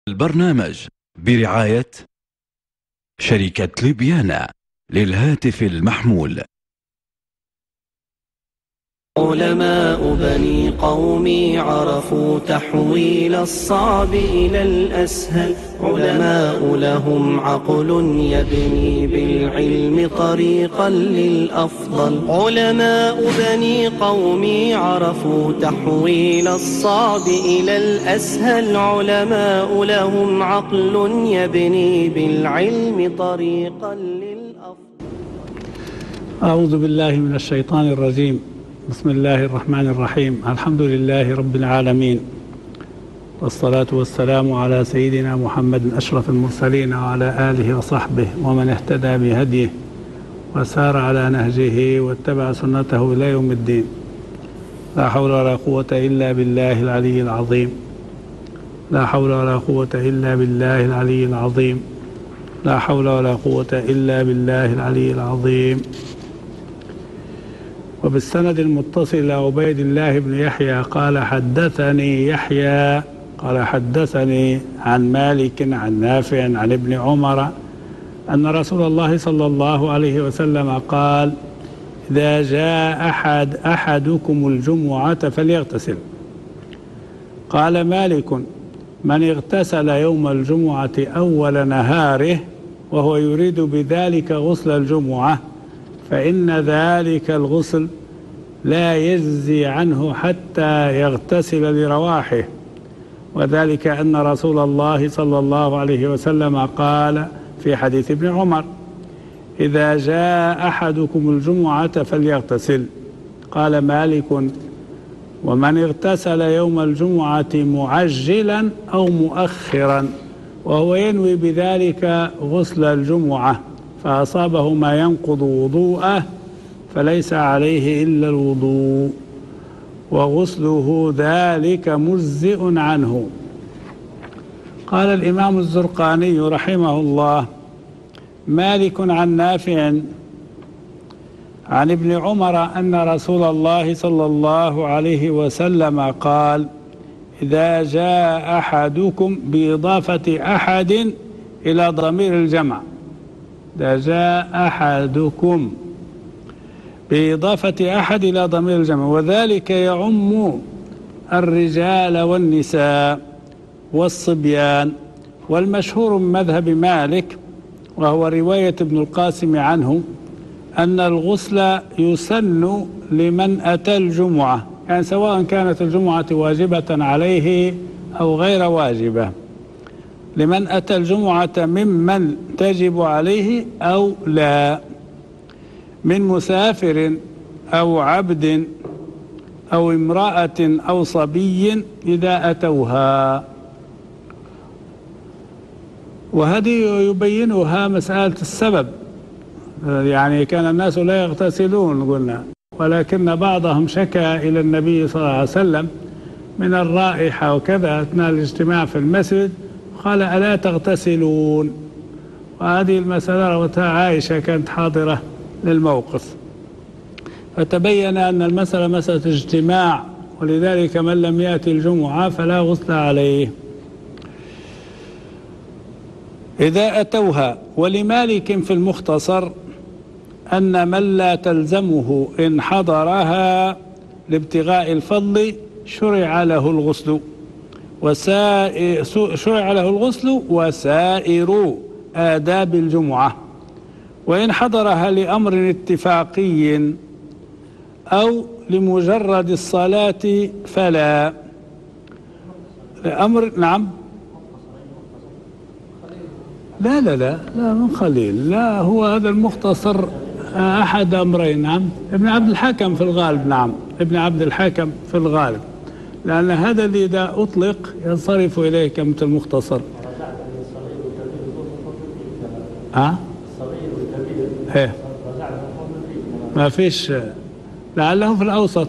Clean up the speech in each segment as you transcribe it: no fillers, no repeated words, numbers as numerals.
البرنامج برعاية شركة ليبيانا للهاتف المحمول. علماء بني قومي عرفوا تحويل الصعب إلى الأسهل، علماء لهم عقل يبني بالعلم طريقا للأفضل. علماء بني قومي عرفوا تحويل الصعب إلى الأسهل، علماء لهم عقل يبني بالعلم طريقا للأفضل. أعوذ بالله من الشيطان الرجيم. بسم الله الرحمن الرحيم. الحمد لله رب العالمين، والصلاة والسلام على سيدنا محمد أشرف المرسلين وعلى آله وصحبه ومن اهتدى بهديه وسار على نهجه واتبع سنته إلى يوم الدين. لا حول ولا قوة إلا بالله العلي العظيم. لا حول ولا قوة إلا بالله العلي العظيم. لا حول ولا قوة إلا بالله العلي العظيم. وبالسند المتصل إلى عبيد الله بن يحيى قال حدثني يحيى قال حدثني عن مالك عن نافع عن ابن عمر أن رسول الله صلى الله عليه وسلم قال: إذا جاء أحدكم الجمعة فليغتسل. قال مالك: من اغتسل يوم الجمعة أول نهاره وهو يريد بذلك غسل الجمعة فإن ذلك الغسل لا يجزي عنه حتى يغتسل لرواحه، وذلك أن رسول الله صلى الله عليه وسلم قال في حديث ابن عمر: إذا جاء أحدكم الجمعة فليغتسل. قال مالك: ومن اغتسل يوم الجمعة معجلا أو مؤخرا وهو ينوي بذلك غسل الجمعة فأصابه ما ينقض وضوءه فليس عليه إلا الوضوء وغسله ذلك مجزئ عنه. قال الإمام الزرقاني رحمه الله: مالك عن نافع عن ابن عمر أن رسول الله صلى الله عليه وسلم قال: إذا جاء أحدكم بإضافة أحد إلى ضمير الجمع، إذا جاء أحدكم بإضافة أحد إلى ضمير الجمع، وذلك يعم الرجال والنساء والصبيان. والمشهور من مذهب مالك وهو رواية ابن القاسم عنه أن الغسل يسن لمن أتى الجمعة، يعني سواء كانت الجمعة واجبة عليه أو غير واجبة، لمن أتى الجمعة ممن تجب عليه أو لا، من مسافر أو عبد أو امرأة أو صبي إذا أتوها. وهذه يبينها مسألة السبب، يعني كان الناس لا يغتسلون قلنا، ولكن بعضهم شكى إلى النبي صلى الله عليه وسلم من الرائحة وكذا أثناء الاجتماع في المسجد، قال: ألا تغتسلون؟ وهذه المسألة روتها عائشة كانت حاضرة للموقف، فتبين أن المسألة مسألة اجتماع، ولذلك من لم يأتي الجمعة فلا غسل عليه إذا أتوها. ولمالك في المختصر أن من لا تلزمه إن حضرها لابتغاء الفضل شرع له الغسل وسائر آداب الجمعة، وإن حضرها لأمر اتفاقي أو لمجرد الصلاة فلا. لأمر نعم لا من خليل، لا، هو هذا المختصر أحد أمرين. نعم، ابن عبد الحكم في الغالب. نعم، ابن عبد الحكم في الغالب، لأن هذا اللي إذا أطلق ينصرف إليه كلمة المختصر. إيه، ما فيش، لعله في الأوسط.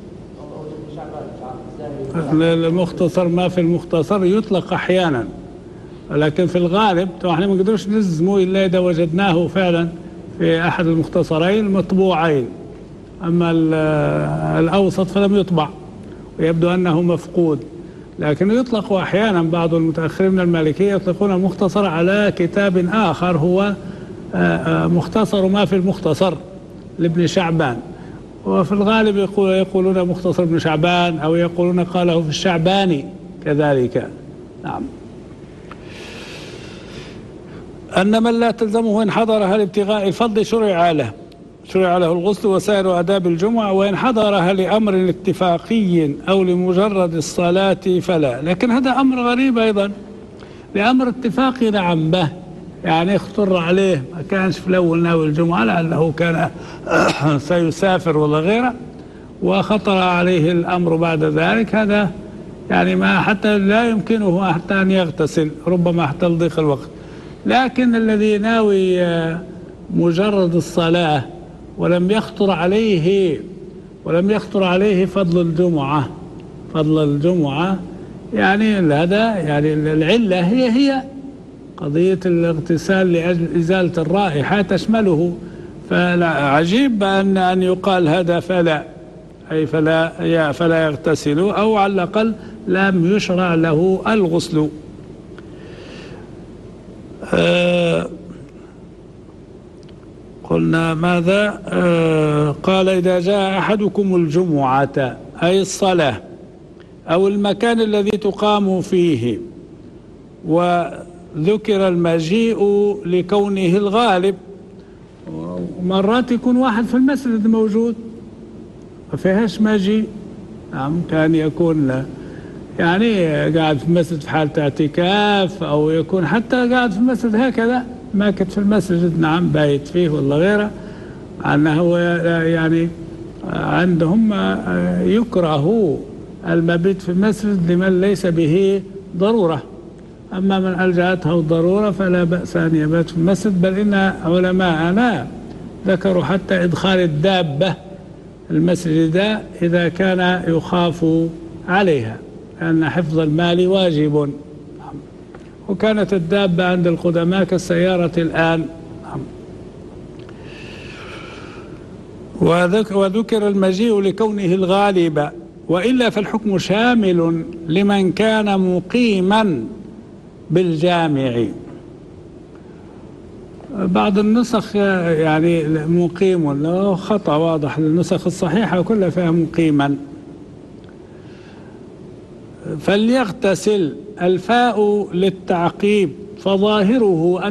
المختصر ما في المختصر يطلق أحيانا، لكن في الغالب احنا ما نقدرش نلزمه إلا إذا وجدناه فعلا في أحد المختصرين المطبوعين، أما الأوسط فلم يطبع ويبدو أنه مفقود. لكن يطلق أحيانا بعض المتأخرين من المالكية يطلقون المختصر على كتاب آخر هو مختصر ما في المختصر لابن شعبان، وفي الغالب يقولون مختصر ابن شعبان أو يقولون قاله في الشعباني كذلك. نعم. أن من لا تلزمه إن حضرها لابتغاء الفضل شرع له الغسل وسائر آداب الجمعة، وإن حضرها لأمر اتفاقي أو لمجرد الصلاة فلا. لكن هذا أمر غريب أيضا، لأمر اتفاقي نعم به، يعني اخطر عليه ما كانش في الأول ناوي الجمعة لأنه كان سيسافر ولا غيره، وخطر عليه الأمر بعد ذلك، هذا يعني ما حتى لا يمكنه حتى أن يغتسل، ربما حتى لضيق الوقت. لكن الذي ناوي مجرد الصلاة ولم يخطر عليه فضل الجمعة، يعني هذا يعني العلة هي قضية الاغتسال لأجل إزالة الرائحة تشمله، فعجيب أن يقال هذا فلا يغتسل، أو على الأقل لم يشرع له الغسل. قلنا ماذا؟ قال إذا جاء أحدكم الجمعة أي الصلاة أو المكان الذي تقام فيه، وذكر المجيء لكونه الغالب، مرات يكون واحد في المسجد موجود ما فيهاش مجيء، نعم، كان يكون يعني قاعد في المسجد في حالة اعتكاف، أو يكون حتى قاعد في المسجد هكذا ماكت في المسجد، نعم، بايت فيه ولا غيره، أنه يعني عندهم يكره المبيت في المسجد لمن ليس به ضرورة، أما من ألجأته الضرورة فلا بأس أن يبات في المسجد. بل إن علماءنا ذكروا حتى إدخال الدابة المسجد إذا كان يخاف عليها، لأن حفظ المال واجب، وكانت الدابة عند القدماء كالسيارة الآن. وذكر المجيء لكونه الغالب، وإلا فالحكم شامل لمن كان مقيما بالجامع. بعض النسخ يعني مقيم، له خطأ واضح، النسخ الصحيحة كلها فيها مقيما. فليغتسل، الفاء للتعقيب، فظاهره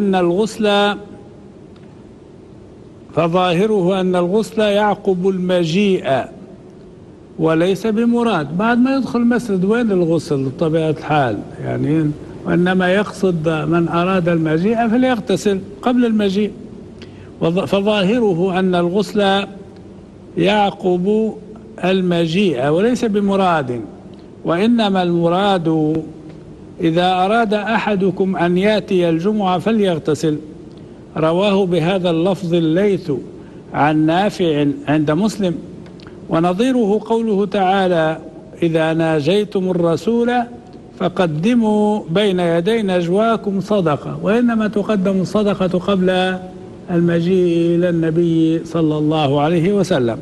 أن الغسل يعقب المجيء وليس بمراد. بعد ما يدخل المسجد وين الغسل بطبيعة الحال يعني، وإنما يقصد من أراد المجيء فليغتسل قبل المجيء. فظاهره أن الغسل يعقب المجيء وليس بمراد، وإنما المراد إذا أراد أحدكم أن يأتي الجمعة فليغتسل. رواه بهذا اللفظ الليث عن نافع عند مسلم. ونظيره قوله تعالى إذا ناجيتم الرسول فقدموا بين يدي نجواكم صدقة، وإنما تقدم الصدقة قبل المجيء إلى النبي صلى الله عليه وسلم.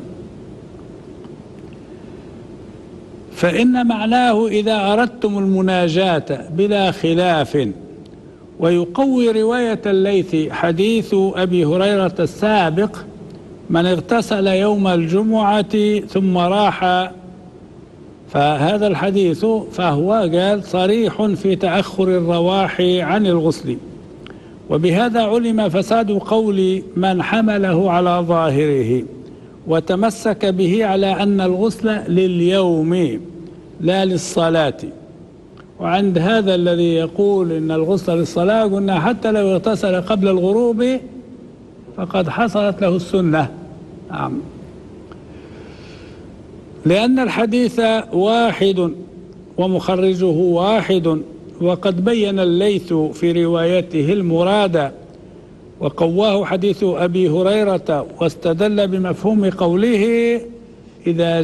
فإن معناه إذا أردتم المناجاة بلا خلاف. ويقوي رواية الليث حديث أبي هريرة السابق من اغتسل يوم الجمعة ثم راح، فهذا الحديث فهو قال صريح في تأخر الرواح عن الغسل. وبهذا علم فساد قول من حمله على ظاهره وتمسك به على أن الغسل لليوم لا للصلاة. وعند هذا الذي يقول إن الغسل للصلاة قلنا حتى لو اغتسل قبل الغروب فقد حصلت له السنة. نعم. لأن الحديث واحد ومخرجه واحد، وقد بين الليث في روايته المراد وقواه حديث أبي هريرة، واستدل بمفهوم قوله إذا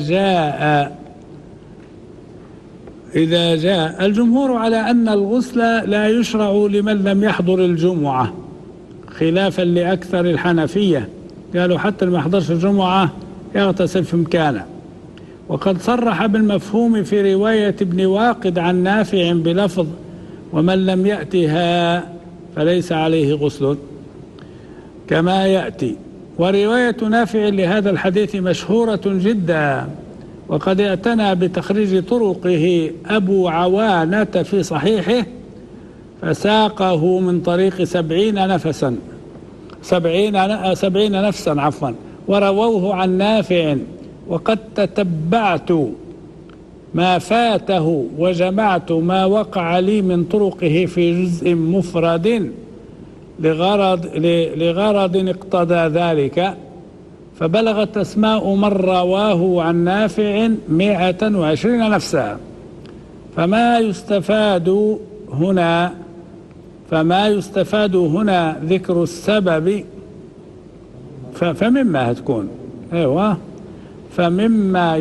جاء. الجمهور على أن الغسل لا يشرع لمن لم يحضر الجمعة، خلافا لأكثر الحنفية، قالوا حتى اللي ما يحضرش الجمعة يغتسل في مكانه. وقد صرح بالمفهوم في رواية ابن واقد عن نافع بلفظ ومن لم يأتها فليس عليه غسل كما يأتي. ورواية نافع لهذا الحديث مشهورة جدا، وقد اعتنى بتخريج طرقه أبو عوانة في صحيحه فساقه من طريق 70 نفسا ورووه عن نافع. وقد تتبعت ما فاته وجمعت ما وقع لي من طرقه في جزء مفرد لغرض اقتضى ذلك، فبلغت أسماء من رواه عن نافع 120 نفسا. فما يستفاد هنا ذكر السبب. فمما هتكون ايوه فمما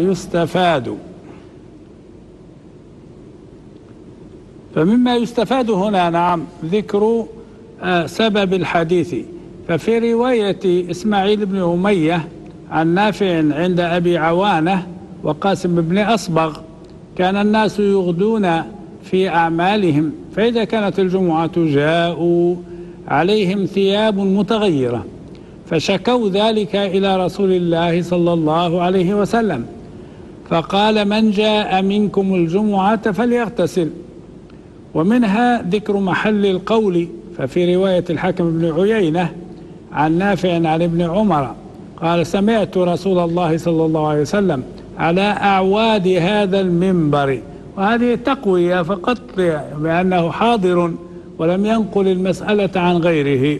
يستفاد هنا نعم ذكر سبب الحديث. ففي رواية إسماعيل بن أمية عن نافع عند أبي عوانة وقاسم بن أصبغ كان الناس يغدون في أعمالهم، فإذا كانت الجمعة جاءوا عليهم ثياب متغيرة فشكوا ذلك إلى رسول الله صلى الله عليه وسلم، فقال من جاء منكم الجمعة فليغتسل. ومنها ذكر محل القول، ففي رواية الحكم بن عيينة عن نافع عن ابن عمر قال سمعت رسول الله صلى الله عليه وسلم على أعواد هذا المنبر، وهذه تقوية فقط بأنه حاضر ولم ينقل المسألة عن غيره.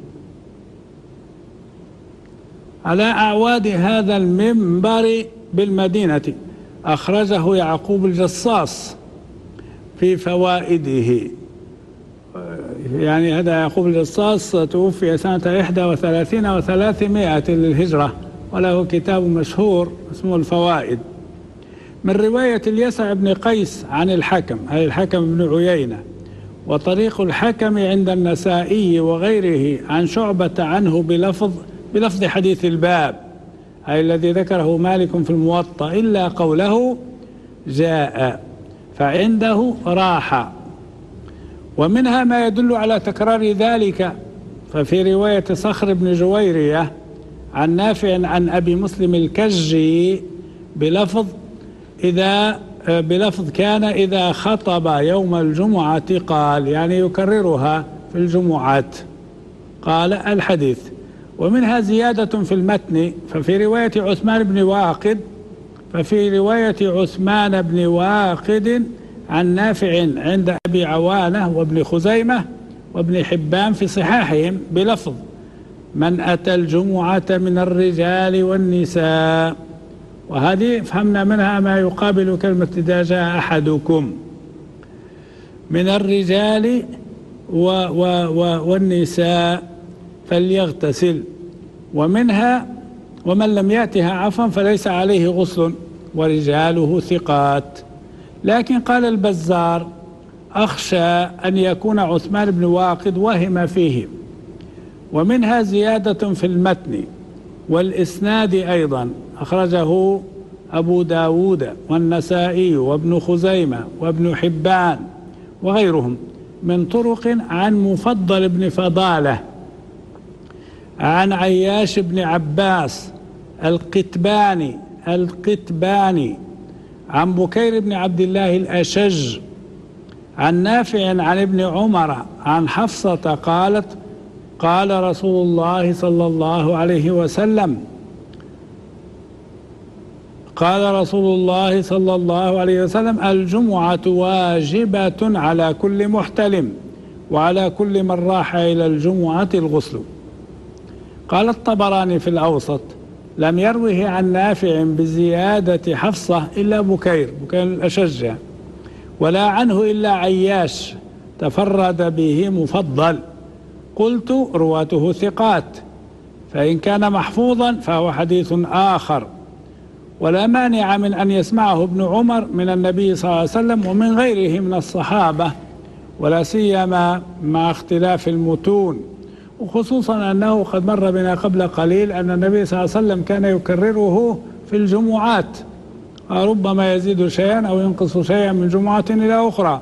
على أعواد هذا المنبر بالمدينة، أخرجه يعقوب الجصاص في فوائده. يعني هذا يعقوب الجصاص توفي سنة 31 و300 للهجرة، وله كتاب مشهور اسمه الفوائد. من رواية اليسع بن قيس عن الحكم أي الحكم بن عيينة، وطريق الحكم عند النسائي وغيره عن شعبة عنه بلفظ حديث الباب أي الذي ذكره مالك في الموطأ إلا قوله جاء فعنده راحة. ومنها ما يدل على تكرار ذلك، ففي رواية صخر بن جويرية عن نافع عن أبي مسلم الكجي بلفظ كان إذا خطب يوم الجمعة قال، يعني يكررها في الجمعات قال الحديث. ومنها زيادة في المتن، ففي رواية عثمان بن واقد عن نافع عند أبي عوانة وابن خزيمة وابن حبان في صحاحهم بلفظ من أتى الجمعة من الرجال والنساء. وهذه فهمنا منها ما يقابل كلمة إذا جاء أحدكم من الرجال والنساء فليغتسل. ومنها ومن لم يأتها عفوا فليس عليه غسل ورجاله ثقات. لكن قال البزار أخشى أن يكون عثمان بن واقد وهم فيه. ومنها زيادة في المتن والإسناد أيضا، أخرجه أبو داود والنسائي وابن خزيمة وابن حبان وغيرهم من طرق عن مفضل بن فضالة عن عياش بن عباس القتباني عن بكير بن عبد الله الأشج عن نافع عن ابن عمر عن حفصة قالت قال رسول الله صلى الله عليه وسلم الجمعة واجبة على كل محتلم وعلى كل من راح إلى الجمعة الغسل. قال الطبراني في الأوسط لم يروه عن نافع بزيادة حفصة إلا بكير الأشج، ولا عنه إلا عياش تفرد به مفضل. قلت رواته ثقات، فإن كان محفوظا فهو حديث آخر، ولا مانع من أن يسمعه ابن عمر من النبي صلى الله عليه وسلم ومن غيره من الصحابة، ولا سيما مع اختلاف المتون، وخصوصا أنه قد مر بنا قبل قليل أن النبي صلى الله عليه وسلم كان يكرره في الجمعات ربما يزيد شيئا أو ينقص شيئا من جمعة إلى أخرى،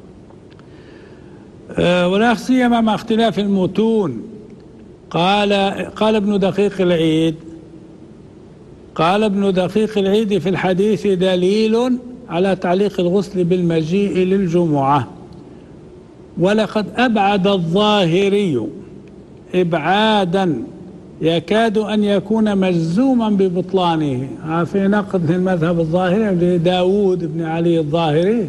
ولا سيما مع اختلاف المتون. قال ابن دقيق العيد في الحديث دليل على تعليق الغسل بالمجيء للجمعة. ولقد أبعد الظاهري إبعادا يكاد أن يكون مجزوما ببطلانه، في نقد المذهب الظاهري لداود بن علي الظاهري،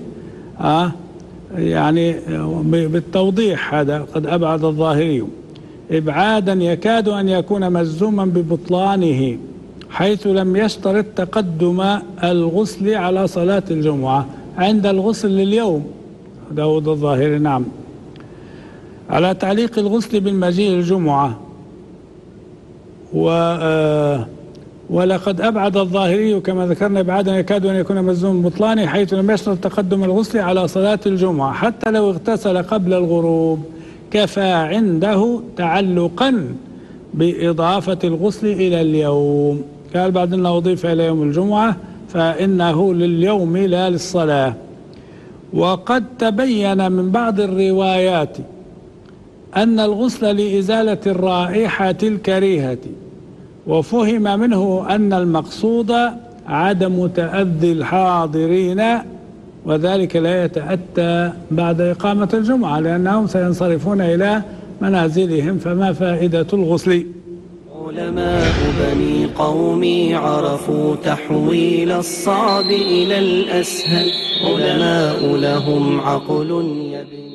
يعني بالتوضيح هذا قد أبعد الظاهري إبعادا يكاد أن يكون مجزوما ببطلانه، حيث لم يشترط تقدم الغسل على صلاة الجمعة عند الغسل لليوم. داود الظاهري نعم على تعليق الغسل بالمجيء للجمعة. ولقد أبعد الظاهري كما ذكرنا إبعادا يكاد أن يكون مجزوما ببطلانه، حيث لم يشترط تقدم الغسل على صلاة الجمعة حتى لو اغتسل قبل الغروب، كفى عنده تعلقا بإضافة الغسل إلى اليوم. قال بعد أنه أضيف إلى يوم الجمعة فإنه لليوم لا للصلاة. وقد تبين من بعض الروايات أن الغسل لإزالة الرائحة الكريهة، وفهم منه أن المقصود عدم تأذي الحاضرين، وذلك لا يتأتى بعد إقامة الجمعة لأنهم سينصرفون إلى منازلهم، فما فائدة الغسل؟ علماء بني قومي عرفوا تحويل الصعب إلى الأسهل، علماء لهم عقل يبني.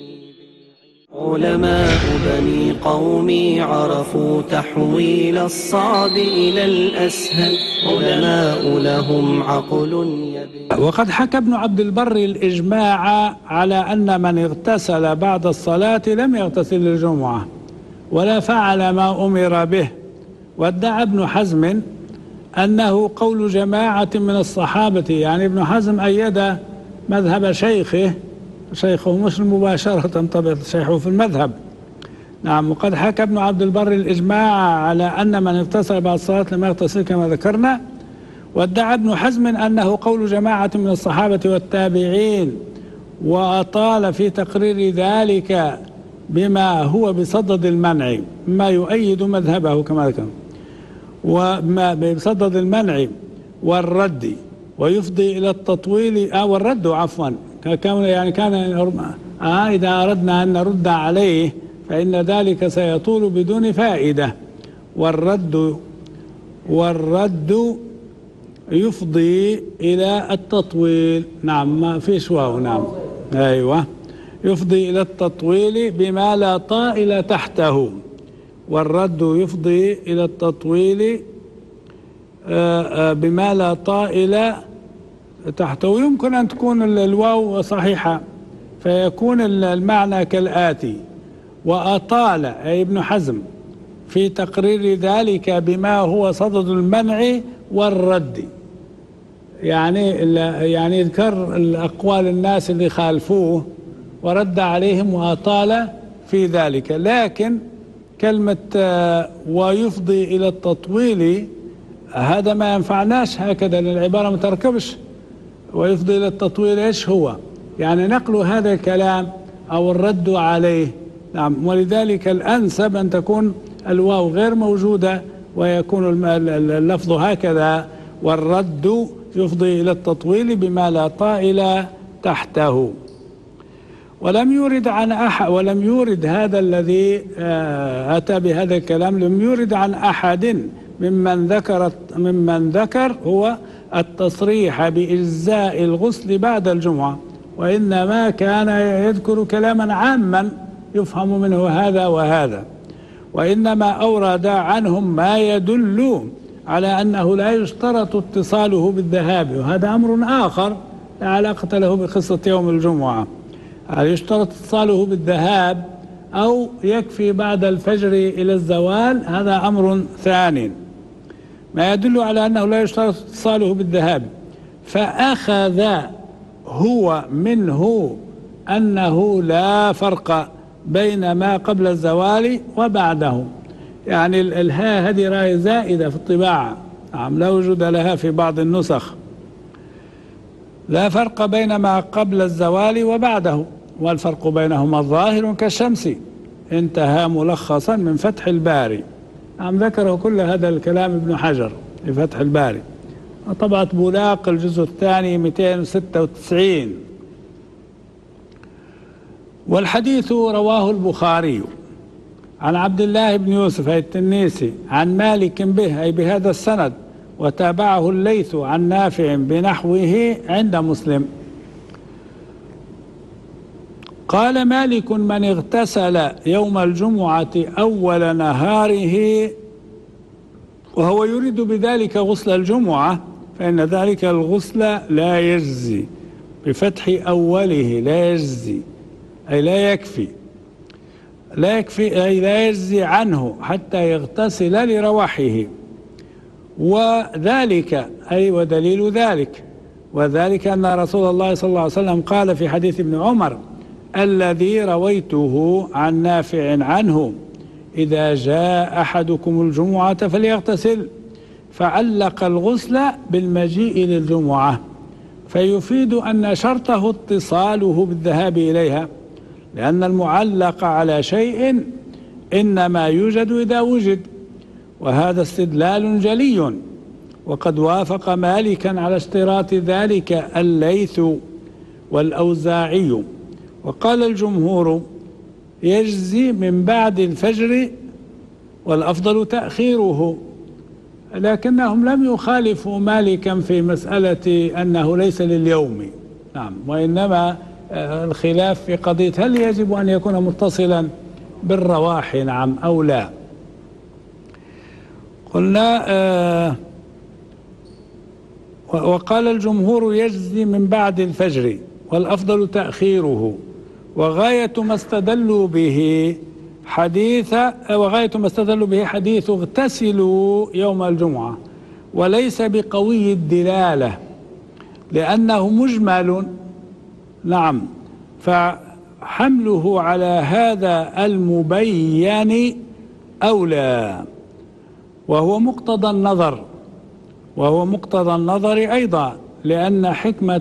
علماء بني قومي عرفوا تحويل الصعب إلى الأسهل، علماء لهم عقل يبني. وقد حكى ابن عبد البر الإجماع على أن من اغتسل بعد الصلاة لم يغتسل للجمعة ولا فعل ما أمر به. وادعى ابن حزم أنه قول جماعة من الصحابة، يعني ابن حزم أيد مذهب شيخه مش مباشرة طبعا شيخه في المذهب. نعم. وقد حكى ابن عبد البر الإجماع على أن من اغتسل بعد الصلاة لم يغتسل كما ذكرنا. وادعى ابن حزم أنه قول جماعة من الصحابة والتابعين، وأطال في تقرير ذلك بما هو بصدد المنع، ما يؤيد مذهبه كما ذكر، وما بصدد المنع والرد، ويفضي إلى التطويل والرد عفوا كان إذا أردنا أن نرد عليه فإن ذلك سيطول بدون فائدة. والرد يفضي إلى التطويل. نعم ما فيش واو. نعم أيوة يفضي إلى التطويل بما لا طائل تحته. والرد يفضي إلى التطويل بما لا طائل تحته. يمكن أن تكون الواو صحيحة فيكون المعنى كالآتي: وأطال أي ابن حزم في تقرير ذلك بما هو صدد المنع والرد، يعني يذكر الأقوال الناس اللي خالفوه ورد عليهم وأطال في ذلك. لكن كلمة ويفضي إلى التطويل هذا ما ينفعناش هكذا، لأن العبارة ما تركبش. ويفضي إلى التطويل إيش هو؟ يعني نقل هذا الكلام أو الرد عليه. نعم. ولذلك الأنسب أن تكون الواو غير موجودة ويكون اللفظ هكذا: والرد يفضي إلى التطويل بما لا طائل تحته. ولم يورد هذا الذي أتى بهذا الكلام، لم يورد عن أحد ممن ذكر هو التصريح بإجزاء الغسل بعد الجمعة، وإنما كان يذكر كلاما عاما يفهم منه هذا وهذا، وإنما أورد عنهم ما يدل على أنه لا يشترط اتصاله بالذهاب، وهذا أمر آخر لا علاقة له بقصة يوم الجمعة. هل يشترط اتصاله بالذهاب أو يكفي بعد الفجر إلى الزوال؟ هذا أمر ثاني. ما يدل على أنه لا يشترط اتصاله بالذهاب، فأخذ هو منه أنه لا فرق بين ما قبل الزوال وبعده. يعني الهاء هذه راء زائدة في الطباعة، لا وجود لها في بعض النسخ. لا فرق بين ما قبل الزوال وبعده، والفرق بينهما ظاهر كالشمس. انتهى ملخصا من فتح الباري. ذكره كل هذا الكلام ابن حجر في فتح الباري، طبعة بولاق الجزء الثاني 296. والحديث رواه البخاري عن عبد الله بن يوسف التنيسي عن مالك به أي بهذا السند، وتابعه الليث عن نافع بنحوه عند مسلم. قال مالك: من اغتسل يوم الجمعة أول نهاره وهو يريد بذلك غسل الجمعة فإن ذلك الغسل لا يجزي، بفتح أوله لا يجزي أي لا يكفي، أي لا يجزي عنه حتى يغتسل لروحه. وذلك أي ودليل ذلك، وذلك أن رسول الله صلى الله عليه وسلم قال في حديث ابن عمر الذي رويته عن نافع عنه: إذا جاء أحدكم الجمعة فليغتسل، فعلق الغسل بالمجيء للجمعة، فيفيد أن شرطه اتصاله بالذهاب إليها، لأن المعلق على شيء إنما يوجد إذا وجد، وهذا استدلال جلي. وقد وافق مالكا على اشتراط ذلك الليث والأوزاعي. وقال الجمهور: يجزي من بعد الفجر والأفضل تأخيره، لكنهم لم يخالفوا مالكا في مسألة أنه ليس لليوم، نعم، وإنما الخلاف في قضية هل يجب أن يكون متصلا بالرواح، نعم أو لا. قلنا وقال الجمهور: يجزي من بعد الفجر والأفضل تأخيره، وغاية ما استدلوا به حديث اغتسلوا يوم الجمعة، وليس بقوي الدلالة لأنه مجمل، نعم، فحمله على هذا المبين أولى، وهو مقتضى النظر أيضا، لأن حكمة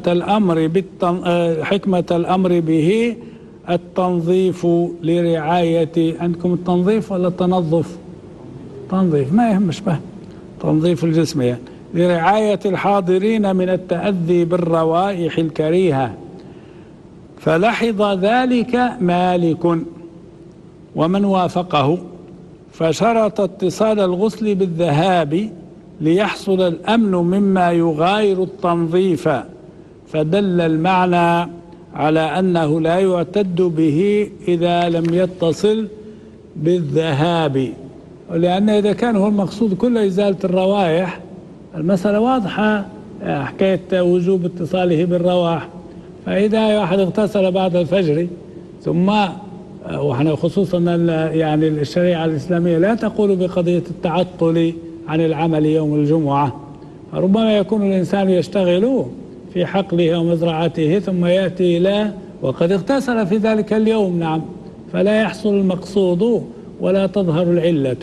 الأمر به التنظيف لرعاية، عندكم التنظيف ولا التنظف؟ تنظيف، ما يهمش به، تنظيف الجسم يعني، لرعاية الحاضرين من التأذي بالروائح الكريهة. فلحظ ذلك مالك ومن وافقه، فشرط اتصال الغسل بالذهاب ليحصل الأمن مما يغاير التنظيف، فدل المعنى على أنه لا يعتد به إذا لم يتصل بالذهاب، لأن إذا كان هو المقصود كل إزالة الروائح المسألة واضحة، حكاية وجوب اتصاله بالروائح. فإذا واحد اغتسل بعد الفجر ثم، وحنا خصوصا يعني الشريعة الإسلامية لا تقول بقضية التعطل عن العمل يوم الجمعة، ربما يكون الإنسان يشتغل في حقله ومزرعته ثم يأتي إلى وقد اغتسل في ذلك اليوم، نعم، فلا يحصل المقصود ولا تظهر العلة.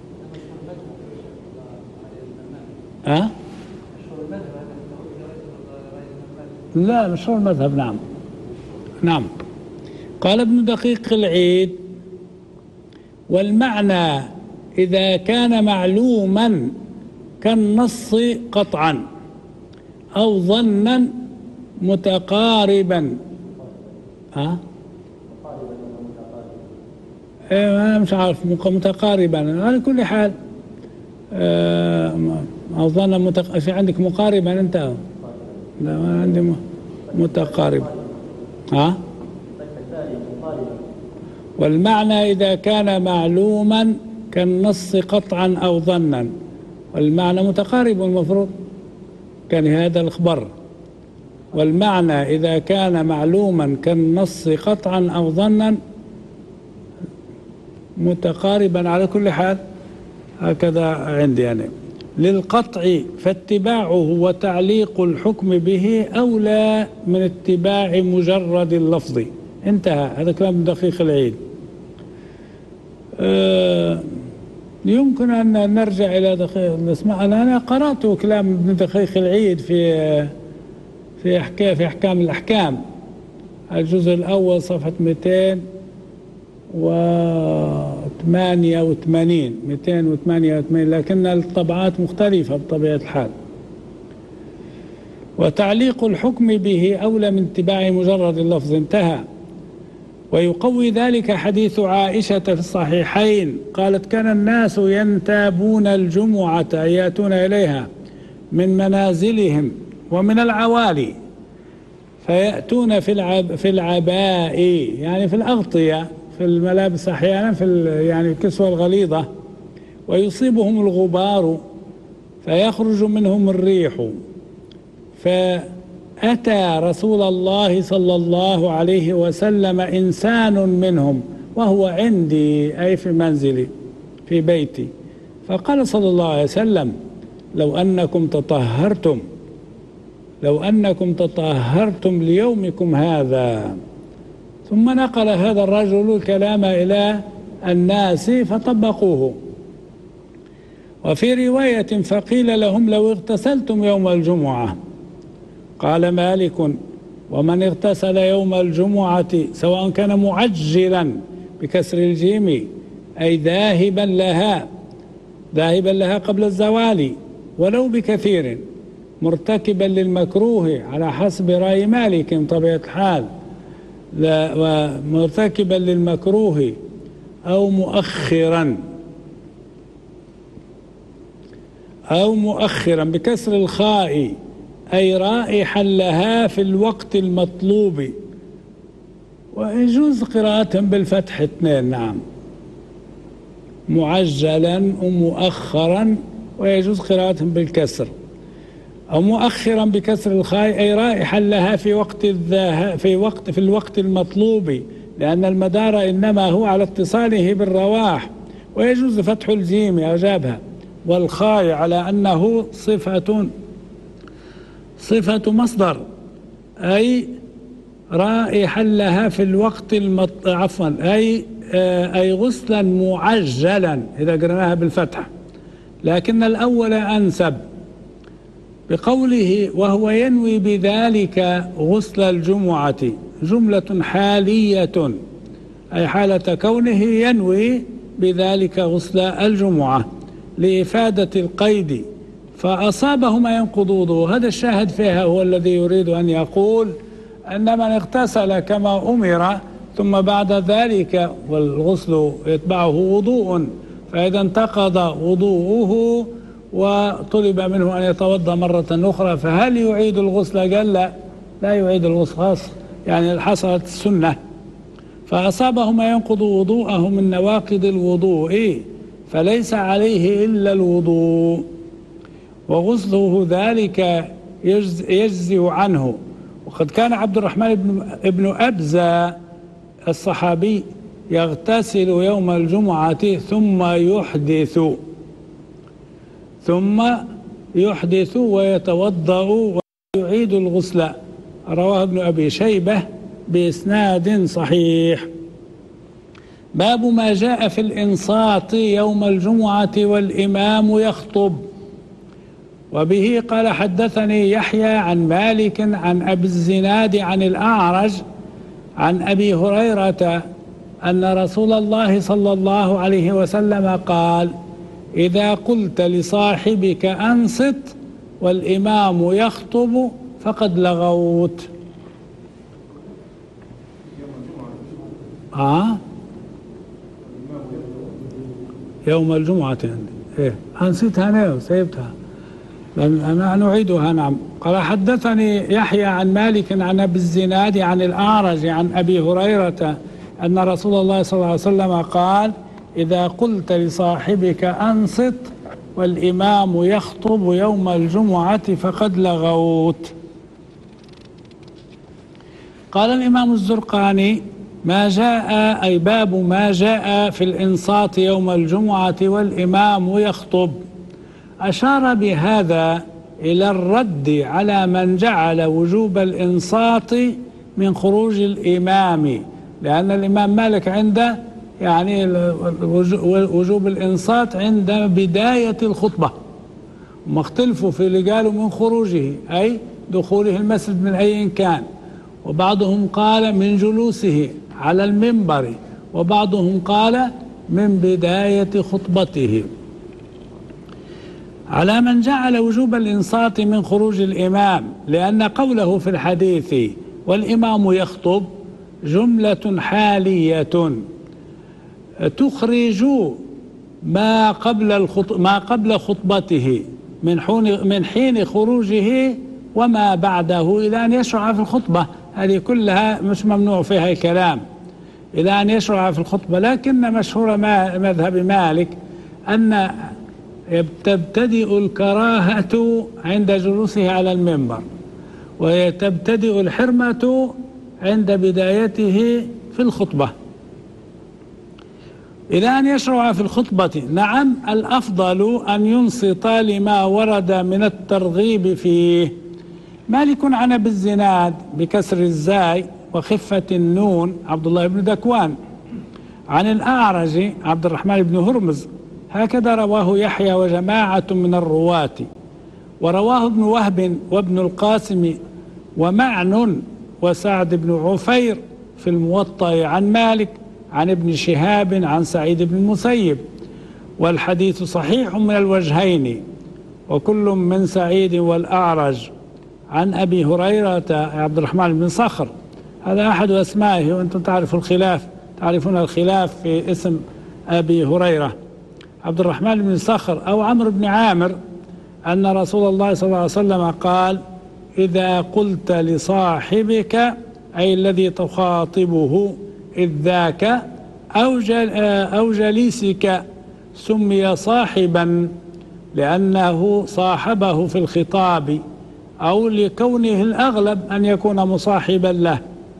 لا، مشهور المذهب، نعم نعم. قال ابن دقيق العيد: والمعنى إذا كان معلوما كالنص قطعا أو ظنا متقاربا. أنا مش عارف، متقاربا على كل حال، أو ظنا في عندك مقاربا أنت؟ لا، ما عندي متقارب. والمعنى إذا كان معلوما كالنص قطعا أو ظنا، والمعنى متقارب المفروض كان هذا الخبر. والمعنى إذا كان معلوما كالنص قطعا أو ظنا متقاربا على كل حال، هكذا عندي يعني. للقطع فاتباعه وتعليق الحكم به أولى من اتباع مجرد اللفظ. انتهى. هذا كلام دقيق العيد. يمكن أن نرجع إلى دقيق الاسماء. أنا قرأت كلام ابن دقيق العيد في أحكام الأحكام، الجزء الأول صفحة 288، لكن الطبعات مختلفة بطبيعة الحال. وتعليق الحكم به أولى من اتباع مجرد اللفظ، انتهى. ويقوي ذلك حديث عائشة في الصحيحين قالت: كان الناس ينتابون الجمعة، يأتون إليها من منازلهم ومن العوالي، فيأتون في العباء، يعني في الأغطية، في الملابس أحيانا، يعني الكسوة الغليظة، ويصيبهم الغبار فيخرج منهم الريح. فأتى رسول الله صلى الله عليه وسلم إنسان منهم وهو عندي، أي في منزلي في بيتي، فقال صلى الله عليه وسلم: لو أنكم تطهرتم ليومكم هذا. ثم نقل هذا الرجل الكلام إلى الناس فطبقوه. وفي رواية: فقيل لهم: لو اغتسلتم يوم الجمعة. قال مالك: ومن اغتسل يوم الجمعة سواء كان معجلا بكسر الجيم، أي ذاهبا لها قبل الزوال ولو بكثير، مرتكبا للمكروه على حسب رأي مالك طبيعة الحال، ومرتكبا للمكروه أو مؤخرا بكسر الخاء، أي رائحا لها في الوقت المطلوب. ويجوز قراءة بالفتح 2، نعم، معجلا ومؤخرا، ويجوز قراءة بالكسر، أو مؤخرا بكسر الخاء، أي رائحا لها في الوقت المطلوب، لأن المدار إنما هو على اتصاله بالرواح. ويجوز فتح الجيم أجابها والخاء على أنه صفة مصدر، أي رائحا لها في الوقت أي غسلا معجلا إذا قرناها بالفتح، لكن الأول أنسب بقوله: وهو ينوي بذلك غسل الجمعة، جملة حالية، أي حالة كونه ينوي بذلك غسل الجمعة لإفادة القيد، فأصابه ما ينقض وضوءه. هذا الشاهد فيها هو الذي يريد أن يقول أن من اغتسل كما أمر ثم بعد ذلك والغسل يتبعه وضوء، فإذا انتقض وضوءه وطلب منه أن يتوضأ مرة أخرى، فهل يعيد الغسل؟ قال لا يعيد الغسل، خاص يعني حصلت السنة. فأصابه ما ينقض وضوءه من نواقض الوضوء، فليس عليه إلا الوضوء، وغسله ذلك يجزئ عنه. وقد كان عبد الرحمن بن أبزة الصحابي يغتسل يوم الجمعة ثم يحدث ويتوضأ ويعيد الغسل، رواه ابن أبي شيبة بإسناد صحيح. باب ما جاء في الإنصات يوم الجمعة والإمام يخطب. وبه قال: حدثني يحيى عن مالك عن أبي الزناد عن الأعرج عن أبي هريرة أن رسول الله صلى الله عليه وسلم قال: إذا قلت لصاحبك أنصت والإمام يخطب فقد لغوت. يوم الجمعة عندي أنسيتها أنا وسيبتها، أنا نعيدها. نعم. قال: حدثني يحيى عن مالك عن أبي الزناد عن الأعرج عن أبي هريرة أن رسول الله صلى الله عليه وسلم قال: إذا قلت لصاحبك أنصت والإمام يخطب يوم الجمعة فقد لغوت. قال الإمام الزرقاني: ما جاء، أي باب ما جاء في الإنصات يوم الجمعة والإمام يخطب. أشار بهذا إلى الرد على من جعل وجوب الإنصات من خروج الإمام، لأن الإمام مالك عنده يعني وجوب الإنصات عند بداية الخطبة، وما اختلفوا في اللي قالوا من خروجه، أي دخوله المسجد من أي كان، وبعضهم قال من جلوسه على المنبر، وبعضهم قال من بداية خطبته. على من جعل وجوب الإنصات من خروج الإمام، لأن قوله في الحديث والإمام يخطب جملة حالية تخرج ما قبل خطبته من حين خروجه وما بعده إلى أن يشرع في الخطبة. هذه كلها مش ممنوع فيها الكلام إلى أن يشرع في الخطبة. لكن مشهور مذهب مالك أن تبتدئ الكراهة عند جلوسه على المنبر، وتبتدئ الحرمة عند بدايته في الخطبة إلى أن يشرع في الخطبة. نعم، الأفضل أن ينصت لما ورد من الترغيب فيه. مالك عن أبي الزناد بكسر الزاي وخفة النون عبد الله بن ذكوان، عن الأعرج عبد الرحمن بن هرمز، هكذا رواه يحيى وجماعة من الرواة. ورواه ابن وهب وابن القاسم ومعن وسعد بن عفير في الموطأ عن مالك عن ابن شهاب عن سعيد بن المسيب، والحديث صحيح من الوجهين، وكل من سعيد والأعرج عن أبي هريرة عبد الرحمن بن صخر، هذا أحد أسمائه، وأنتم تعرفون الخلاف في اسم أبي هريرة. عبد الرحمن بن صخر أو عمرو بن عامر أن رسول الله صلى الله عليه وسلم قال: إذا قلت لصاحبك، أي الذي تخاطبه، إذ ذاك أو جليسك، سمي صاحبا لأنه صاحبه في الخطاب، أو لكونه الأغلب أن يكون مصاحبا له.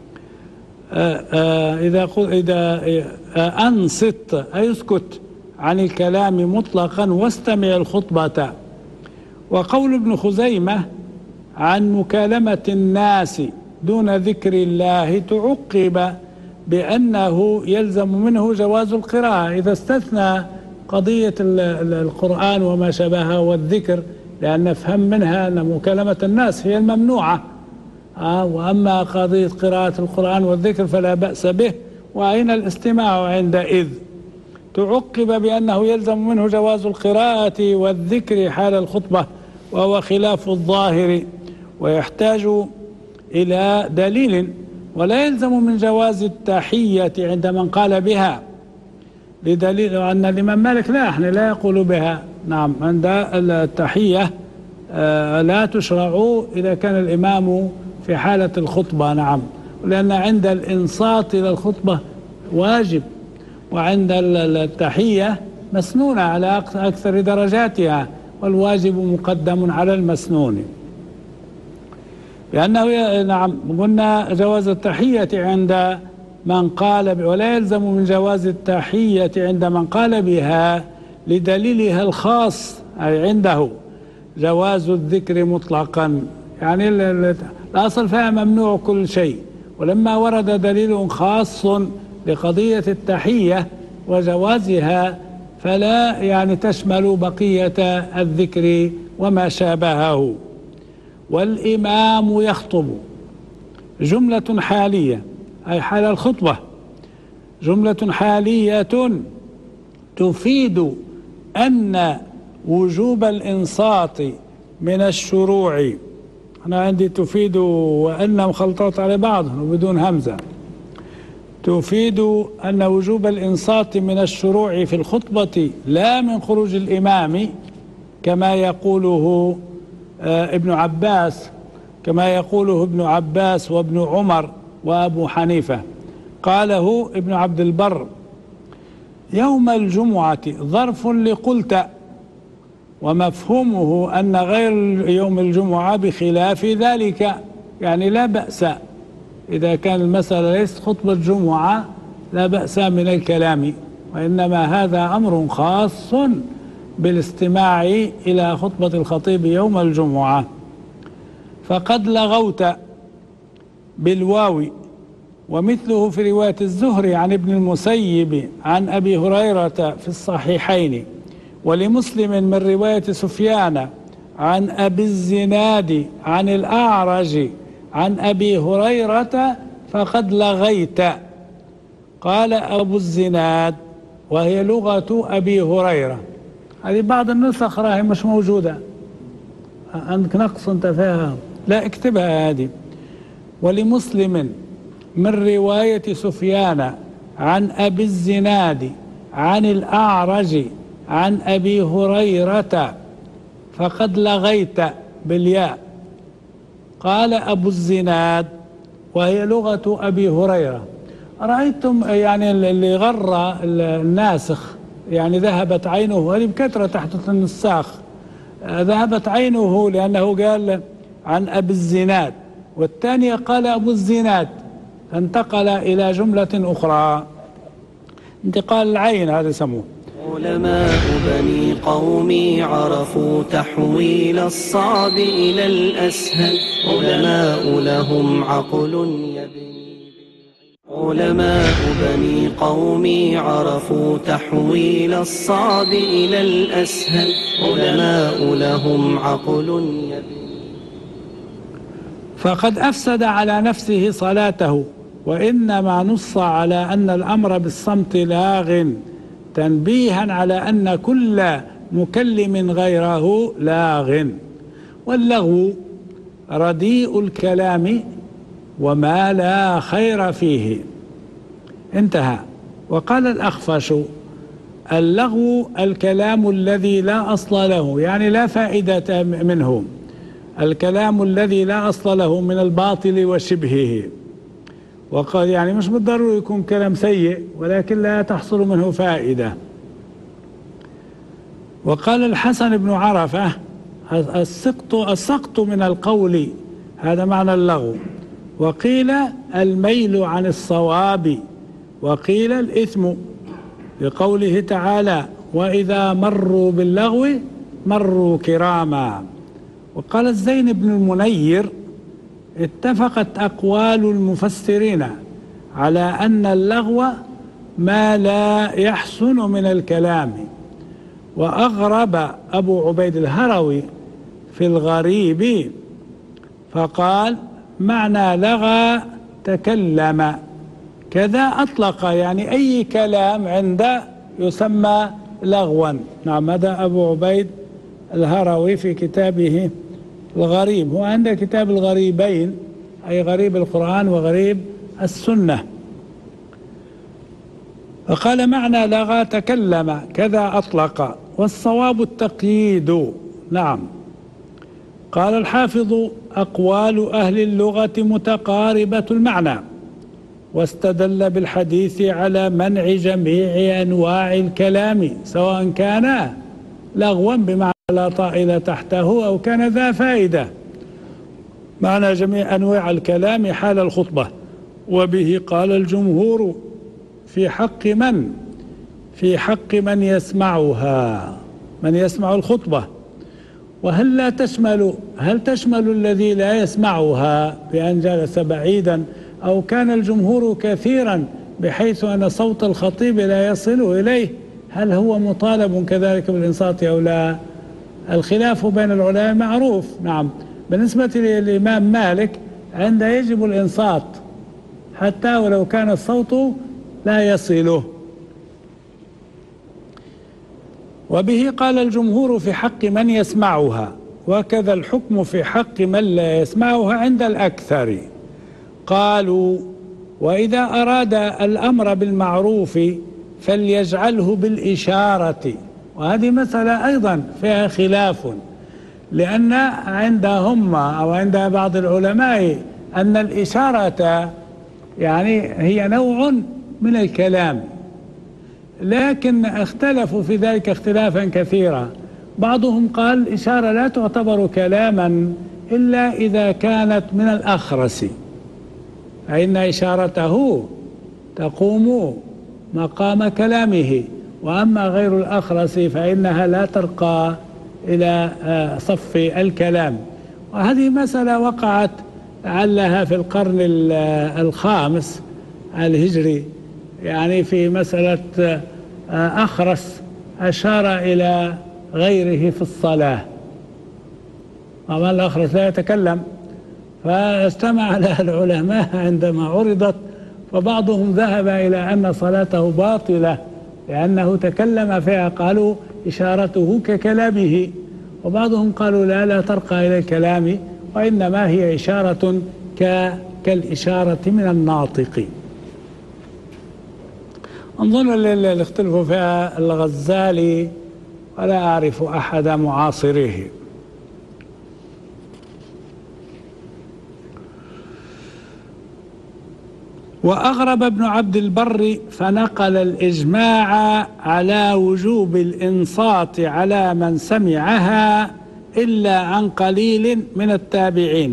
إذا أنصت أي اسكت عن الكلام مطلقا واستمع الخطبة. وقول ابن خزيمة عن مكالمة الناس دون ذكر الله تعقب بأنه يلزم منه جواز القراءة، إذا استثنى قضية القرآن وما شابهه والذكر، لأن نفهم منها أن مكالمة الناس هي الممنوعة، وأما قضية قراءة القرآن والذكر فلا بأس به. وأين الاستماع عندئذ؟ تعقب بأنه يلزم منه جواز القراءة والذكر حال الخطبة، وهو خلاف الظاهر ويحتاج إلى دليل. ولا يلزم من جواز التحية عند من قال بها، لدليل أن الإمام مالك لا يقول بها. نعم، عند التحية لا تشرع إذا كان الإمام في حالة الخطبة. نعم، لأن عند الإنصات إلى الخطبة واجب، وعند التحية مسنونة على أكثر درجاتها، والواجب مقدم على المسنون. لأنه نعم قلنا جواز التحية عند من قال ولا يلزم من جواز التحية عند من قال بها لدليلها الخاص، أي عنده جواز الذكر مطلقا، يعني الأصل فيها ممنوع كل شيء، ولما ورد دليل خاص لقضية التحية وجوازها فلا يعني تشمل بقية الذكر وما شابهه. والإمام يخطب جملة حالية، أي حال الخطبة، جملة حالية تفيد أن وجوب الإنصات من الشروع. أنا عندي تفيد وأن مخلطات على بعض بدون همزة. تفيد أن وجوب الإنصات من الشروع في الخطبة لا من خروج الإمام، كما يقوله ابن عباس وابن عمر وأبو حنيفة. قاله ابن عبد البر: يوم الجمعة ظرف لقلت، ومفهومه أن غير يوم الجمعة بخلاف ذلك، يعني لا بأس إذا كان المسألة ليست خطبة جمعة، لا بأس من الكلام، وإنما هذا أمر خاص بالاستماع إلى خطبة الخطيب يوم الجمعة. فقد لغوت بالواو، ومثله في رواية الزهري عن ابن المسيب عن أبي هريرة في الصحيحين، ولمسلم من رواية سفيان عن أبي الزناد عن الأعرج عن أبي هريرة فقد لغيت. قال أبو الزناد وهي لغة أبي هريرة. هذه بعض النسخ راهي مش موجودة، عندك نقص انت فيها، لا اكتبها هذه. ولمسلم من رواية سفيان عن أبي الزناد عن الأعرج عن أبي هريرة فقد لغيت بالياء. قال أبو الزناد وهي لغة أبي هريرة. رأيتم يعني اللي غر الناسخ يعني ذهبت عينه، هذه بكثرة تحدث النساخ، ذهبت عينه لأنه قال عن أبي الزناد، والثانية قال أبو الزناد فانتقل إلى جملة أخرى، انتقال العين هذا يسموه. علماء بني قومي عرفوا تحويل الصعب إلى الأسهل. علماء لهم عقل يبني. علماء بني قومي عرفوا تحويل الصعب إلى الأسهل. علماء لهم عقل يبني. فقد أفسد على نفسه صلاته، وإنما نص على أن الأمر بالصمت لاغ تنبيها على أن كل مكلم غيره لاغ. واللغو رديء الكلام وما لا خير فيه. انتهى. وقال الأخفش اللغو الكلام الذي لا أصل له، يعني لا فائدة منه، الكلام الذي لا أصل له من الباطل وشبهه. وقال يعني مش بالضروري يكون كلام سيء، ولكن لا تحصل منه فائدة. وقال الحسن بن عرفة السقط من القول، هذا معنى اللغو. وقيل الميل عن الصواب، وقيل الإثم، لقوله تعالى وإذا مروا باللغو مروا كراما. وقال الزين بن المنير اتفقت أقوال المفسرين على أن اللغو ما لا يحسن من الكلام. وأغرب أبو عبيد الهروي في الغريب فقال معنى لغى تكلم، كذا أطلق يعني أي كلام عنده يسمى لغوا. نعم، هذا أبو عبيد الهروي في كتابه الغريب. هو عنده كتاب الغريبين، أي غريب القرآن وغريب السنة. فقال معنى لغى تكلم كذا أطلق، والصواب التقييد. نعم. قال الحافظ أقوال أهل اللغة متقاربة المعنى، واستدل بالحديث على منع جميع أنواع الكلام سواء كان لغوا بمعنى لا طائل تحته أو كان ذا فائدة، معنى جميع أنواع الكلام حال الخطبة. وبه قال الجمهور في حق من يسمعها، من يسمع الخطبة. وهل تشمل الذي لا يسمعها بأن جلس بعيدا، أو كان الجمهور كثيرا بحيث أن صوت الخطيب لا يصل إليه؟ هل هو مطالب كذلك بالإنصات أو لا؟ الخلاف بين العلماء معروف. نعم، بالنسبة للإمام مالك عنده يجب الإنصات حتى ولو كان الصوت لا يصله. وبه قال الجمهور في حق من يسمعها، وكذا الحكم في حق من لا يسمعها عند الأكثر. قالوا وإذا أراد الأمر بالمعروف فليجعله بالإشارة. وهذه مسألة أيضا فيها خلاف، لأن عندهم أو عند بعض العلماء أن الإشارة يعني هي نوع من الكلام، لكن اختلفوا في ذلك اختلافا كثيرا. بعضهم قال الإشارة لا تعتبر كلاما إلا إذا كانت من الأخرس، فإن إشارته تقوم مقام كلامه، وأما غير الأخرس فإنها لا ترقى إلى صف الكلام. وهذه مسألة وقعت لعلها في القرن الخامس الهجري، يعني في مسألة أخرس أشار إلى غيره في الصلاة، ومن الأخرس لا يتكلم. فاجتمع العلماء عندما عرضت، فبعضهم ذهب إلى أن صلاته باطلة لأنه تكلم فيها، قالوا إشارته ككلامه، وبعضهم قالوا لا ترقى إلى الكلام، وإنما هي إشارة كالإشارة من الناطق. انظروا اللي اختلفوا فيها الغزالي، ولا أعرف أحد معاصريه. وأغرب ابن عبد البر فنقل الإجماع على وجوب الإنصات على من سمعها إلا عن قليل من التابعين،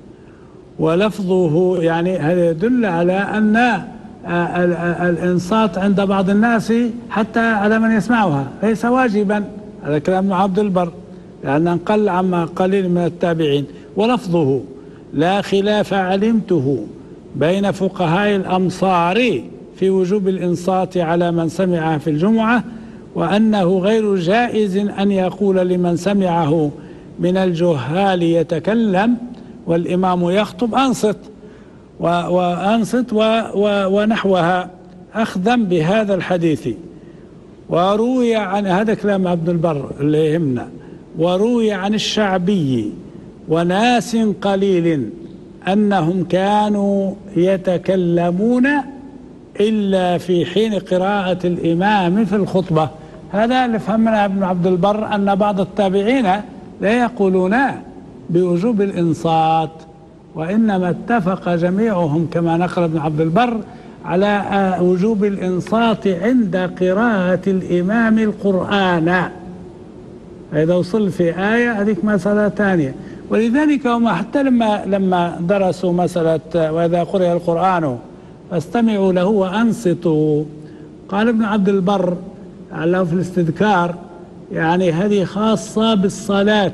ولفظه يعني هذا يدل على أن الإنصات عند بعض الناس حتى على من يسمعها ليس واجبا. هذا كلام ابن عبد البر، لأن انقل عما قليل من التابعين. ولفظه لا خلاف علمته بين فقهاء الأمصار في وجوب الإنصات على من سمعها في الجمعة، وأنه غير جائز أن يقول لمن سمعه من الجهال يتكلم والإمام يخطب أنصت وأنصت ونحوها، أخذا بهذا الحديث. وروي عن هذا كلام عبد البر اللي يهمنا، وروي عن الشعبي وناس قليل أنهم كانوا يتكلمون إلا في حين قراءة الإمام في الخطبة. هذا اللي فهمنا ابن عبد البر، أن بعض التابعين لا يقولون بوجوب الإنصات، وإنما اتفق جميعهم كما نقل ابن عبد البر على وجوب الإنصات عند قراءة الإمام القرآن. إذا وصل في آية هذيك مسألة ثانية. ولذلك هم حتى لما درسوا مسألة وإذا قرئ القرآن فاستمعوا له وأنصتوا، قال ابن عبد البر له في الاستذكار يعني هذه خاصة بالصلاة،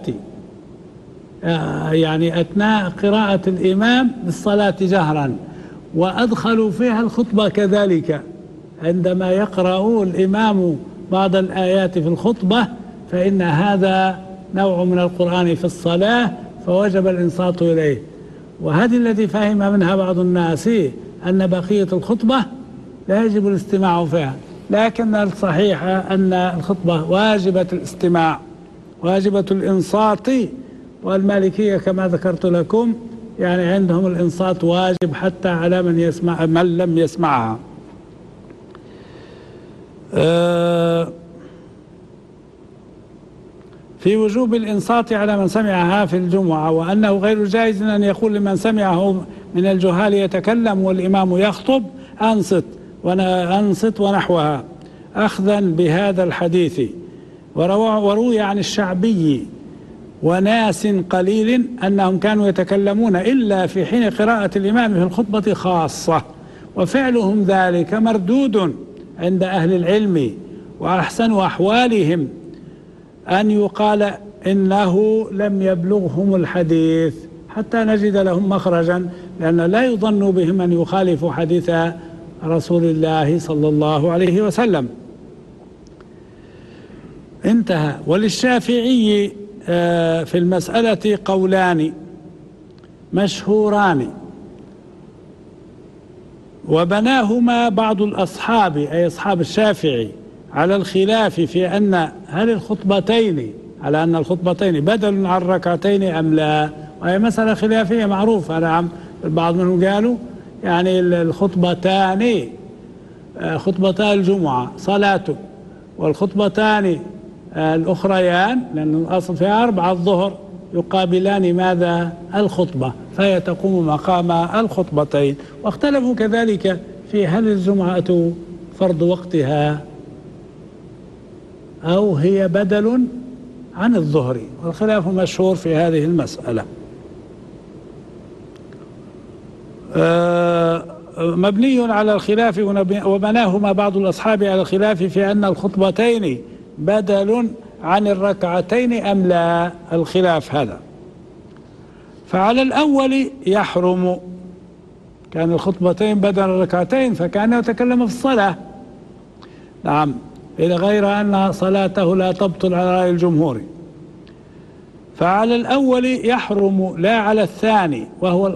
يعني أثناء قراءة الإمام بالصلاة جهرا، وأدخلوا فيها الخطبة كذلك. عندما يقرأ الإمام بعض الآيات في الخطبة فإن هذا نوع من القرآن في الصلاة، فوجب الإنصات إليه. وهذه الذي فهم منها بعض الناس أن بقية الخطبة لا يجب الاستماع فيها، لكن الصحيح أن الخطبة واجبة الاستماع واجبة الإنصات. والمالكية كما ذكرت لكم يعني عندهم الإنصات واجب حتى على من لم يسمعها. في وجوب الإنصات على من سمعها في الجمعة، وأنه غير جائز أن يقول لمن سمعه من الجهال يتكلم والإمام يخطب أنصت ونحوها، أخذا بهذا الحديث. وروي عن الشعبي وناس قليل أنهم كانوا يتكلمون إلا في حين قراءة الإمام في الخطبة خاصة، وفعلهم ذلك مردود عند أهل العلم، وأحسن أحوالهم أن يقال إنه لم يبلغهم الحديث حتى نجد لهم مخرجا، لأن لا يظن بهم أن يخالفوا حديث رسول الله صلى الله عليه وسلم. انتهى. وللشافعي في المسألة قولان مشهوران، وبناهما بعض الأصحاب أي أصحاب الشافعي على الخلاف في أن هل الخطبتين على أن الخطبتين بدل عن ركعتين أم لا، وهي مسألة خلافية معروفة. نعم، البعض منهم قالوا يعني الخطبتان خطبتا الجمعة صلاة، والخطبتان الأخريان لأن الأصل فيها 4 الظهر يقابلان ماذا؟ الخطبة، فهي تقوم مقام الخطبتين. واختلفوا كذلك في هل الجمعة فرض وقتها أو هي بدل عن الظهر، والخلاف مشهور في هذه المسألة. مبني على الخلاف، وبناهما بعض الأصحاب على الخلاف في أن الخطبتين بدل عن الركعتين أم لا، الخلاف هذا. فعلى الأول يحرم، كان الخطبتين بدل الركعتين فكان يتكلم في الصلاة. نعم، إلى غير أن صلاته لا تبطل على رأي الجمهور. فعلى الأول يحرم لا على الثاني،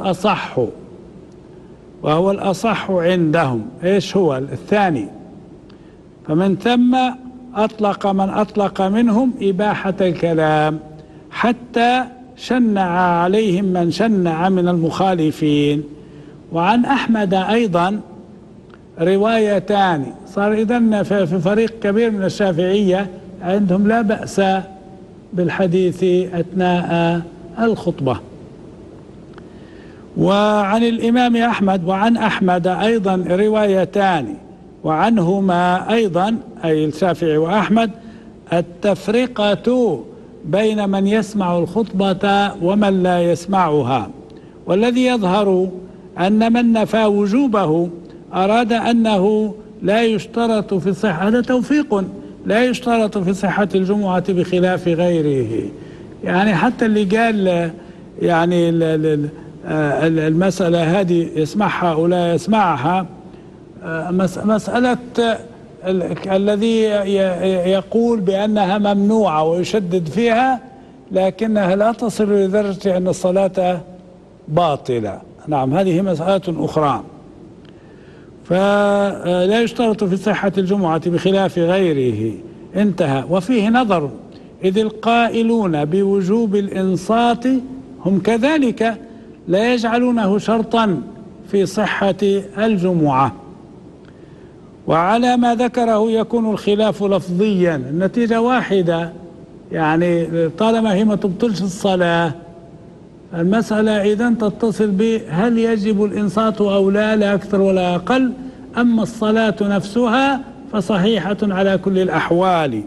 وهو الأصح عندهم. إيش هو الثاني؟ فمن ثم أطلق من أطلق منهم إباحة الكلام، حتى شنع عليهم من شنع من المخالفين. وعن أحمد أيضا روايتان. صار إذن في فريق كبير من الشافعية عندهم لا بأس بالحديث أثناء الخطبة. وعن الإمام أحمد وعن أحمد أيضا روايتان، وعنهما أيضا أي الشافعي وأحمد التفرقة بين من يسمع الخطبة ومن لا يسمعها. والذي يظهر أن من نفى وجوبه أراد أنه لا يشترط في صحة، هذا توفيق، لا يشترط في صحة الجمعة بخلاف غيره. يعني حتى اللي قال يعني المسألة هذه يسمعها أو لا يسمعها، مسألة الذي يقول بأنها ممنوعة ويشدد فيها لكنها لا تصل لدرجة أن الصلاة باطلة، نعم هذه مسألة أخرى. فلا يشترط في صحة الجمعة بخلاف غيره، انتهى. وفيه نظر، إذ القائلون بوجوب الإنصات هم كذلك لا يجعلونه شرطا في صحة الجمعة. وعلى ما ذكره يكون الخلاف لفظيا، النتيجة واحدة، يعني طالما هي ما تبطلش الصلاة، المسألة إذن تتصل بهل يجب الإنصات أو لا، لا أكثر ولا أقل. أما الصلاة نفسها فصحيحة على كل الأحوال.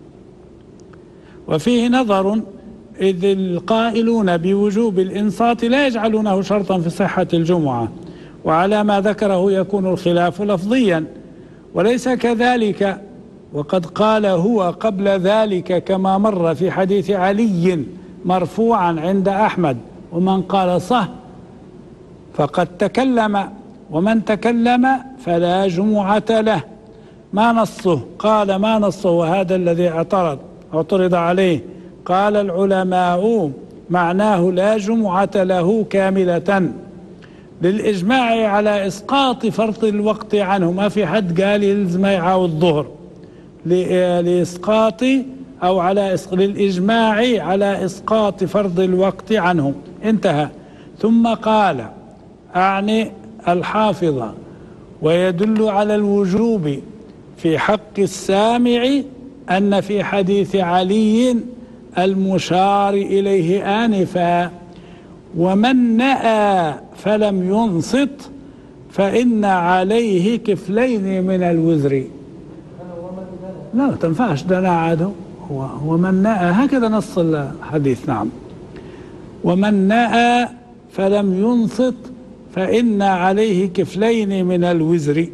وفيه نظر، إذ القائلون بوجوب الإنصات لا يجعلونه شرطا في صحة الجمعة، وعلى ما ذكره يكون الخلاف لفظيا، وليس كذلك. وقد قال هو قبل ذلك كما مر في حديث علي مرفوعا عند أحمد، ومن قال صح فقد تكلم، ومن تكلم فلا جمعة له. ما نصه؟ قال ما نصه، وهذا الذي اعترض عليه. قال العلماء معناه لا جمعة له كاملة، للإجماع على إسقاط فرض الوقت عنه. ما في حد قال يلزم يعاود الظهر، لإسقاط أو للإجماع على إسقاط فرض الوقت عنه، انتهى. ثم قال أعني الحافظة: ويدل على الوجوب في حق السامع أن في حديث علي المشار إليه آنفا: ومن نأى فلم ينصت فإن عليه كفلين من الوزر. لا تنفعش ده عاده، ومن نأى هكذا نص الحديث، نعم. ومن نأى فلم ينصت فإن عليه كفلين من الوزر،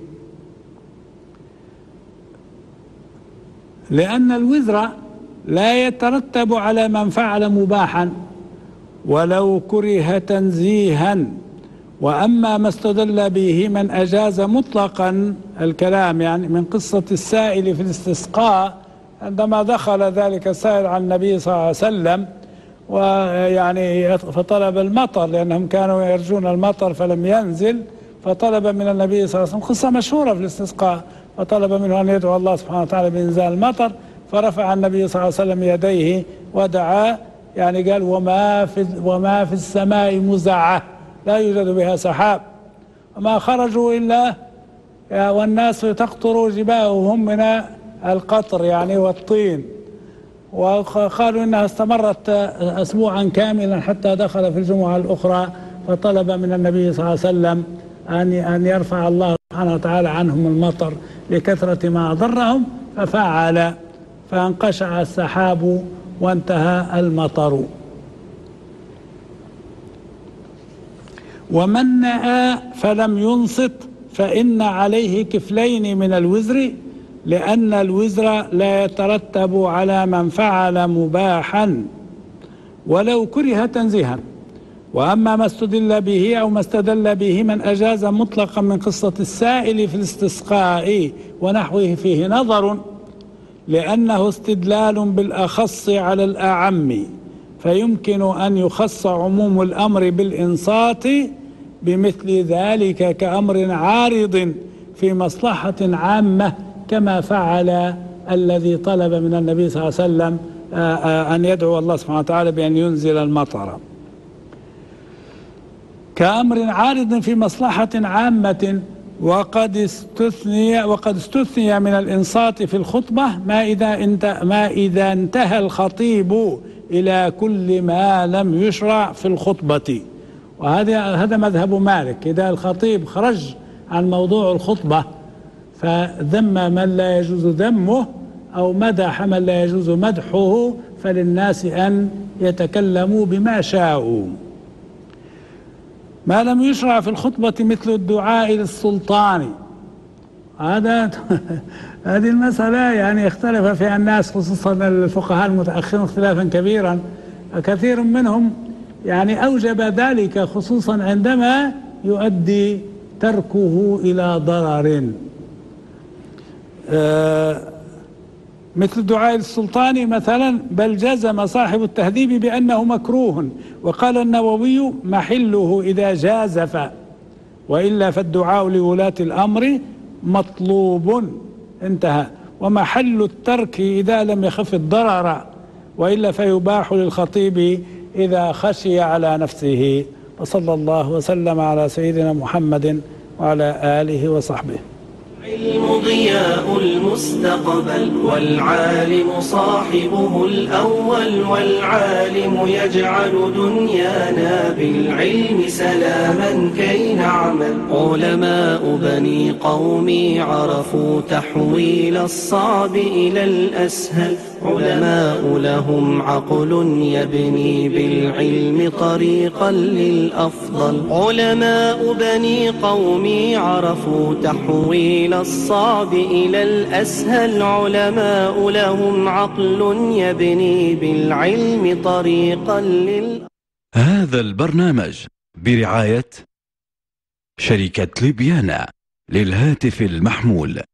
لأن الوزر لا يترتب على من فعل مباحا ولو كره تنزيها. وأما ما استدل به من أجاز مطلقا الكلام، يعني من قصة السائل في الاستسقاء عندما دخل ذلك السائل على النبي صلى الله عليه وسلم ويعني فطلب المطر، لأنهم كانوا يرجون المطر فلم ينزل، فطلب من النبي صلى الله عليه وسلم، قصة مشهورة في الاستسقاء، فطلب منه أن يدعو الله سبحانه وتعالى بإنزال المطر، فرفع النبي صلى الله عليه وسلم يديه ودعا، يعني قال: وما في السماء مزعة لا يوجد بها سحاب، وما خرجوا إلا والناس تقطر جباههم من القطر يعني والطين. وقالوا إنها استمرت أسبوعا كاملا حتى دخل في الجمعة الأخرى، فطلب من النبي صلى الله عليه وسلم أن يرفع الله سبحانه وتعالى عنهم المطر لكثرة ما ضرهم، ففعل، فانقشع السحاب وانتهى المطر. ومن نأى فلم ينصت فإن عليه كفلين من الوزر، لأن الوزر لا يترتب على من فعل مباحا ولو كره تنزيها. وأما ما استدل به أو ما استدل به من أجاز مطلقا من قصة السائل في الاستسقاء ونحوه فيه نظر، لأنه استدلال بالأخص على الأعم، فيمكن أن يخص عموم الأمر بالإنصات بمثل ذلك كأمر عارض في مصلحة عامة، كما فعل الذي طلب من النبي صلى الله عليه وسلم أن يدعو الله سبحانه وتعالى بأن ينزل المطر. كأمر عارض في مصلحة عامة، وقد استثني من الإنصات في الخطبة ما إذا انتهى الخطيب إلى كل ما لم يشرع في الخطبة. وهذا مذهب مالك، إذا الخطيب خرج عن موضوع الخطبة فذم من لا يجوز ذمه أو مدح من لا يجوز مدحه، فللناس أن يتكلموا بما شاءوا. ما لم يشرع في الخطبة مثل الدعاء للسلطان، هذه المسألة يعني اختلف فيها الناس، خصوصا الفقهاء المتأخرون اختلافا كبيرا. كثير منهم يعني أوجب ذلك، خصوصا عندما يؤدي تركه إلى ضرر، مثل الدعاء للسلطان مثلا. بل جزم صاحب التهذيب بأنه مكروه، وقال النووي محله إذا جازف، وإلا فالدعاء لولاة الأمر مطلوب، انتهى. ومحل الترك إذا لم يخف الضرر، وإلا فيباح للخطيب إذا خشي على نفسه. وصلى الله وسلم على سيدنا محمد وعلى آله وصحبه. العلم ضياء المستقبل، والعالم صاحبه الأول، والعالم يجعل دنيانا بالعلم سلاما كي نعمل. علماء بني قومي عرفوا تحويل الصعب إلى الأسهل، علماء لهم عقل يبني بالعلم طريقا للأفضل. علماء بني قومي عرفوا تحويل الصعب إلى الأسهل، علماء لهم عقل يبني بالعلم طريقا هذا البرنامج برعاية شركة ليبيانا للهاتف المحمول.